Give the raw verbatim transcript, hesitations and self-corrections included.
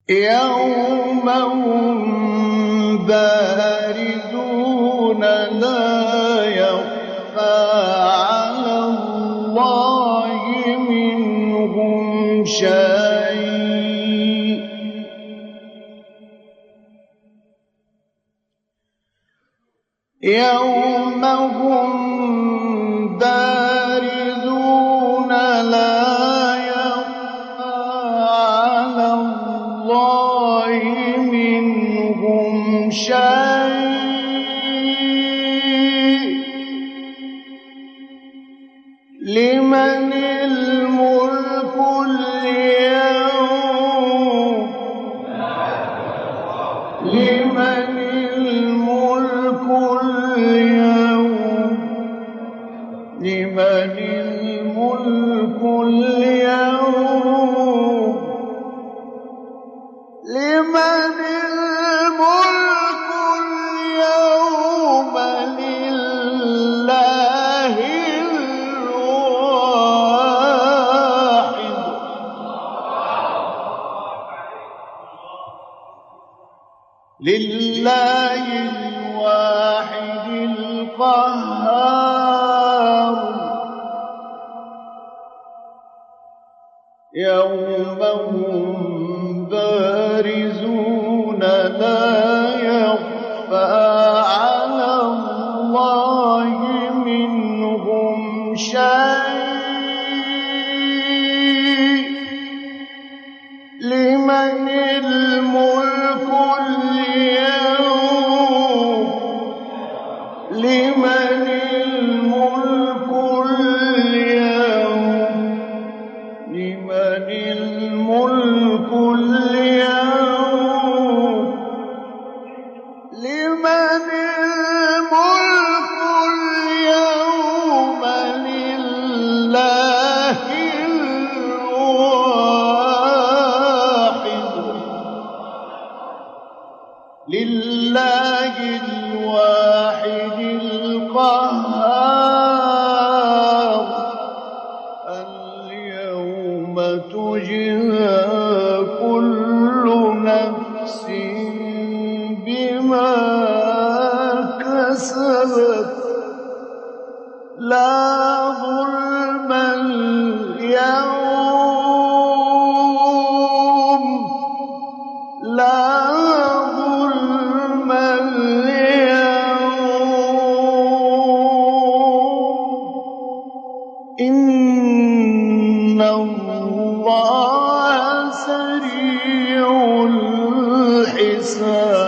يوم هم بارزون لا يخفى على الله منهم شيء يوم هم بارزون لا يخفى على الله منهم شيء لمن الملك اليوم لمن الملك اليوم لمن الملك اليوم لمن الملك اليوم لله الواحد لله الواحد القهار يوم هم بارزون لا يخفى على الله منهم شيء لمن الملك اليوم لمن الملك اليوم لمن الملك اليوم لمن الملك اليوم لله الواحد لله الواحد القهار اليوم تجزى كل نفس بما كسبت لا ظلم اليوم لا ظلم اليوم إن الله سريع الحساب